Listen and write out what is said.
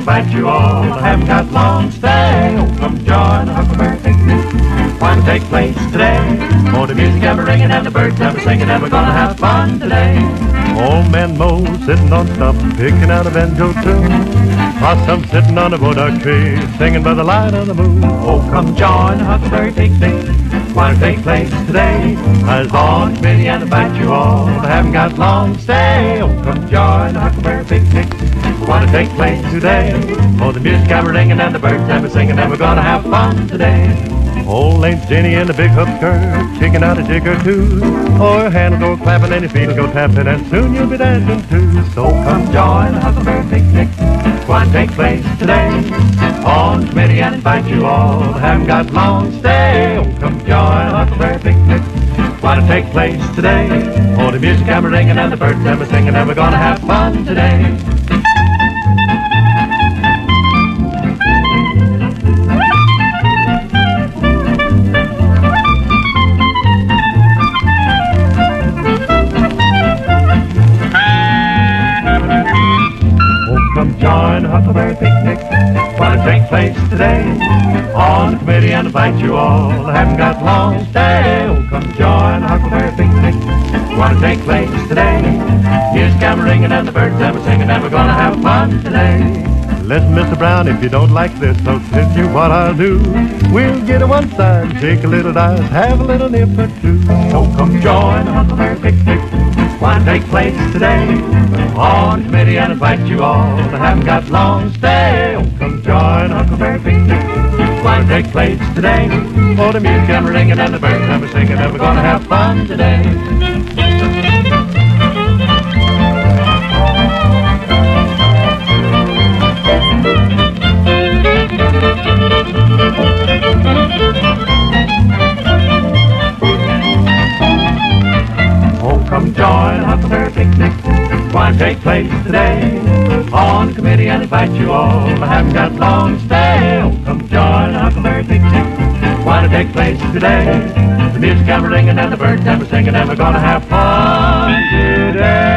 invite you all. I haven't got long to stay. Oh, come join the Huckleberry Picnic. Going to take place today. Oh, the music ever ringing and the birds ever singing, and we're gonna have fun today. Old man Mo sitting on stump, picking out a banjo tune. Possum sitting on a burdock tree, singing by the light of the moon. Oh, come join the Huckleberry Picnic. Want to take place today. I was on committee and invite you all. I haven't got long to stay. Oh, come join the Huckleberry Picnic. Want to take place today. Oh, the music ever ringing and the birds ever singing, and we're gonna have fun today. Old Aunt Jenny in the big hook skirt, kicking out a jig or two. Oh, her hand will go clapping and your feet will go tapping, and soon you'll be dancing too. So Come join the Huckleberry Picnic. Want to take place today. On committee and invite you all. I haven't got long to stay. Oh, come join the Huckleberry Picnic. Want to take place today. Oh, the music ever ringing and the birds ever singing, and we're gonna have fun today. Come join the Huckleberry Picnic. Want to take place today. On the committee and invite you all. I haven't got long to stay. Oh, come join the Huckleberry Picnic. Want to take place today. Music ever ringing and the birds ever singing, and we're gonna have fun today. listen, Mr. Brown, if you don't like this, I'll tell you what I'll do. We'll get on one side, take a little dice, have a little nip or two. So come join the Huckleberry Picnic. Want to take place today. On the committee and invite you all. I haven't got long to stay. Oh, come join the Huckleberry Picnic. Want to take place today. For the music ever ringing and the birds ever singing, and we're gonna have fun today. Come join the Huckleberry Picnic. Want to take place today. On the committee and invite you all. I haven't got long to stay. Oh, come join the Huckleberry Picnic. Want to take place today. The music ever ringing and the birds ever singing, and we're gonna have fun today.